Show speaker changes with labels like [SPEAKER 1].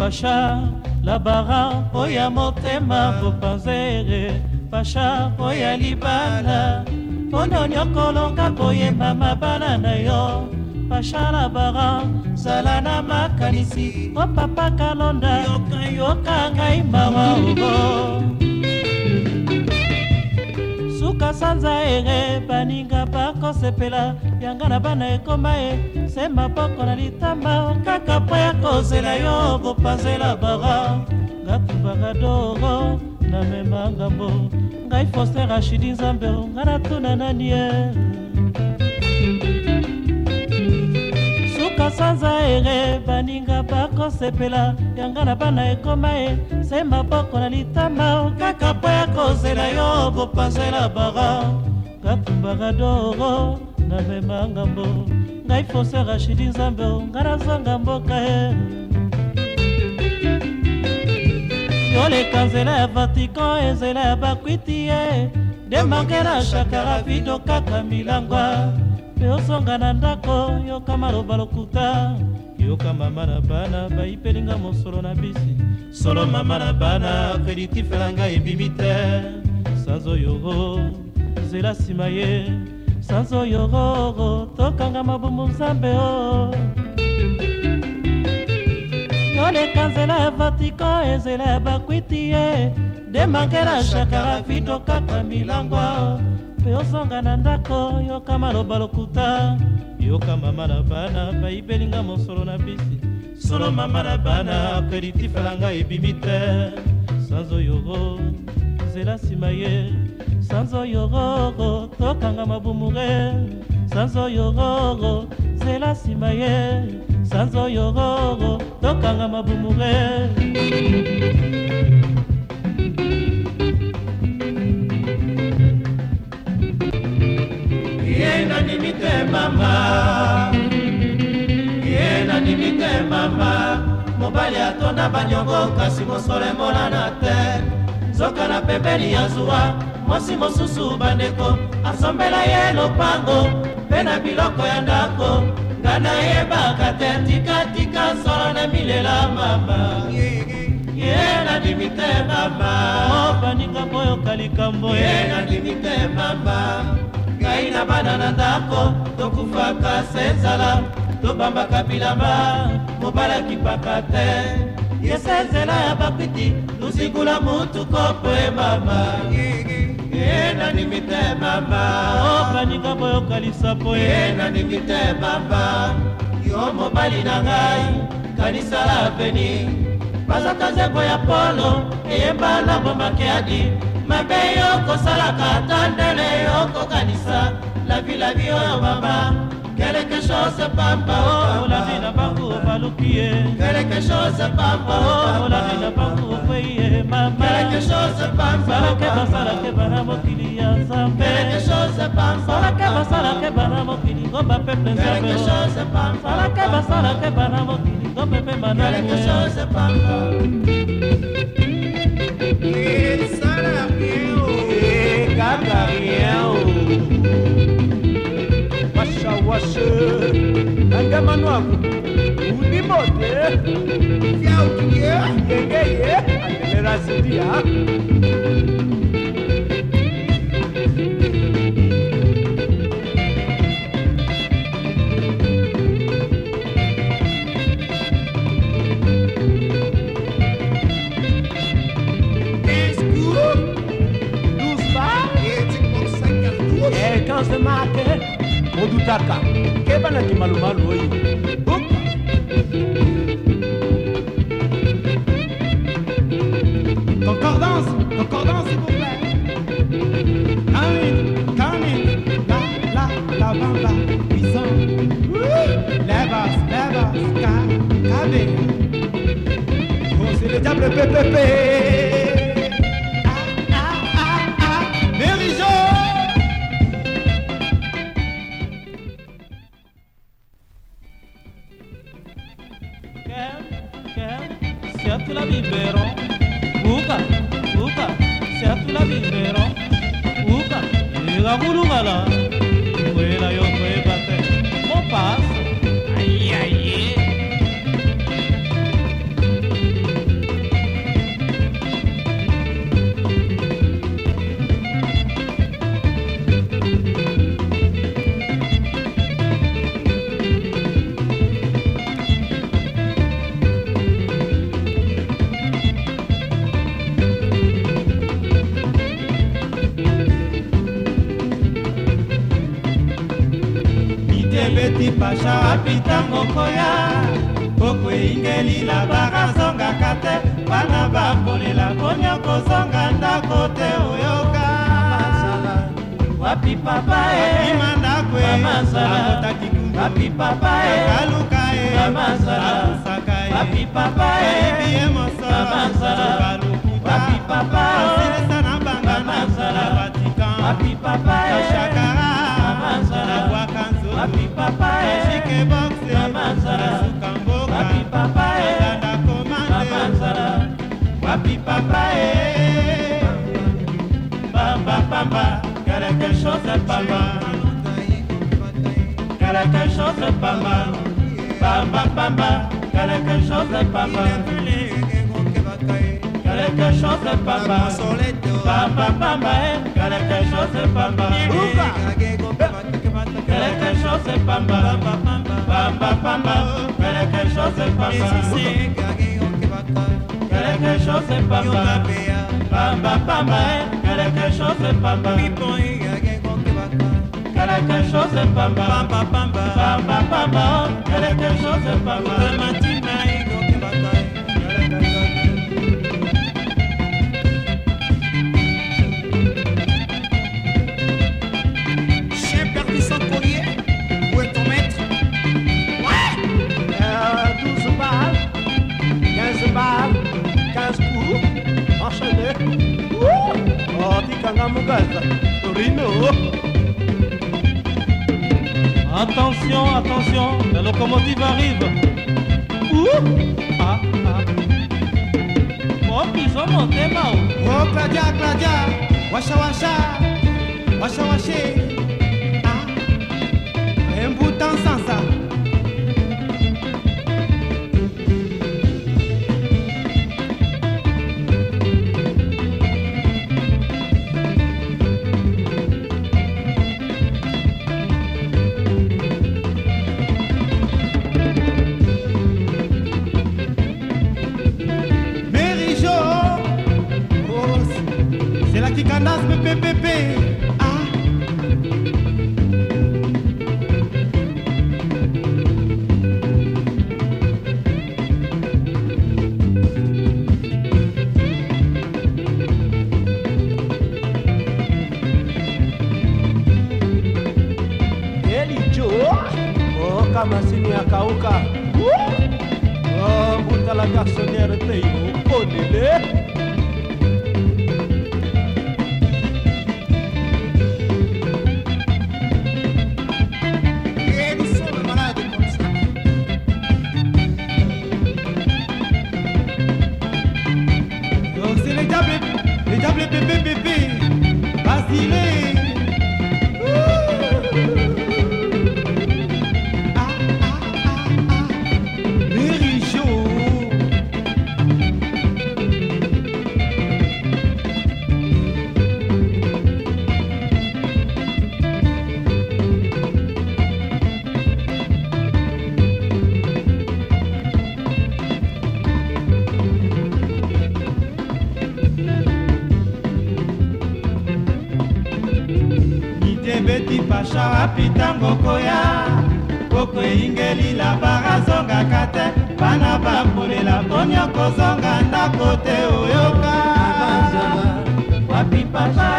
[SPEAKER 1] Pasha labara oya motema bopanzere Pasha oya libala Pono nyokolonga koyemba mabala na yo Pasha labara zalana makanisi O papa kalonda yoka ngai mawa ugo Suka sanza ere baninga bako sepela Yanga na bana ekoma e Sema boko na litamba Kaka po ya kozela yo Bopanzela bara Ngatu bagadoro Na mema ngambo Ngai foste Rashidi Nzambe Ngana tuna nani e Suka sanza ere baninga bako sepela Yanga na bana ekoma e Sema boko na litamba Kaka po ya kozela yo Bopanzela bara Ngatu bagadoro Na mema ngambo Ngai foste Rashidi Nzambe Ngana zanga mboka e Yoleka nzela ya Vatican Ezela ya bakwiti e Demangela shakara vido kaka milangwa Pe osonga na ndako Yoka maloba lokuta Yoka mama na bana Baipelinga mosolo na bisi Solo mama na bana Krediti felanga ebimite Sanzo yoro Zela simaye Sanzo yororo Tokanga mabumu Nzambe o Yoleka nzela ya Vatican Ezela ya bakwiti e Demangela shakara vido kaka milangwa Pe osonga na ndako Yoka maloba lokuta Yoka mama na bana Baipelinga mosolo na bisi Solo mama na bana Krediti felanga ebimite Sanzo yoro Zela simaye Sanzo yororo Tokanga mabumure Sanzo yororo Zela simaye Sanzo yororo Tokanga mabumure Yena nimite mama Yena nimite mama Mobali atonda banyongo Kasi mosole molana te Zoka na pembeni ya zuwa Mosi mosusu bandeko Asombela ye lopango Pena biloko ya ndako Ngana yebaka te tika tika Solo na milela mama Yena nimite mama Baninga moyo kalikambo Yena nimite mama Gaina bana na ndako Tokufaka senzala Tobambaka bilamba Mobala kipaka te Yesenzela ya bakwiti Lusigula mutu kopwe mama Yena nimite mama Baninga moyo kalisapo Yena nimite mama Yo mobali na ngai Kanisa la veni Bazaka zeko ya polo Eyemba la bomakeadi Mabe yoko salaka Tandele yoko kanisa La vie oyo mama Quelque chose papa oh la vie na bangu balukie Quelque chose papa oh la vie na bangu feye mama Quelque chose papa Sala ke bana mokili ya Nzambe Quelque chose papa Sala ke bana mokili Ngomba peple Nzambe Quelque chose papa Sala ke bana mokili Ngomba pepe manamwe Quelque chose papa Sala bien Kaka bien Washa Nanga manuaku Unimote Fia ukiye Yengeye Andelera sidia Quand je marque Odutaka, kebana ki malumalu oyi. Concordance, s'il vous plaît. Coming, la bamba, puissant. Les basses, cabé. Oh, c'est le diable pépépé. Se la libero, uka, se la libero, uka, llega gurugala, fuera yo fue bate, mo pasa, ay, pasha apita mokoya poko ingeli la barazongaka te bana bambolela ponya kozonga ndako te oyoka wapi papa imandako akotaki kundu wapi papa kaluka akusaka wapi papa biye mosolo balukuta wapi papa asilisa na bangana na Vatican wapi papa shakara na bwakanzo wapi papa shike boxe na sukamboka wapi papa danda komande wapi papa bamba bamba quelque chose pas mal, quelque chose pas mal, bamba bamba, quelque chose pas mal, quelque chose pas mal, bamba bamba, quelque chose pas mal, quelque chose pas mal, bamba bamba, quelque chose pas mal, quelque chose pas mal, bamba bamba, quelque chose pas mal. Quelque chose pas mal, bamba bamba, quelque chose pas mal.
[SPEAKER 2] J'ai perdu son collier. Où est ton maître? Ouais.
[SPEAKER 1] 12 balles, 15 balles, 15 coups, enchaîné. Oh, Tikanga Mugaza, Torino. Attention, attention, la locomotive arrive. Ah, ah. Oh, ils ont monté Mao. Oh, Claudia, Claudia, washa, washa, washa, washa. Ah, un bout en sans ça. Qui canasse pépépépé. Ah. Elijo. Oh, kama sini ya kauka. Oh, mbuta la garçonnière teimo. Konele. Les diables bébé bébé Basile. Ah ah ah ah Méricho. Beti pasha apitango koya poko ingeli la barazonga kate bana bambolela ponya kozonga ndako te oyoka wapi pasha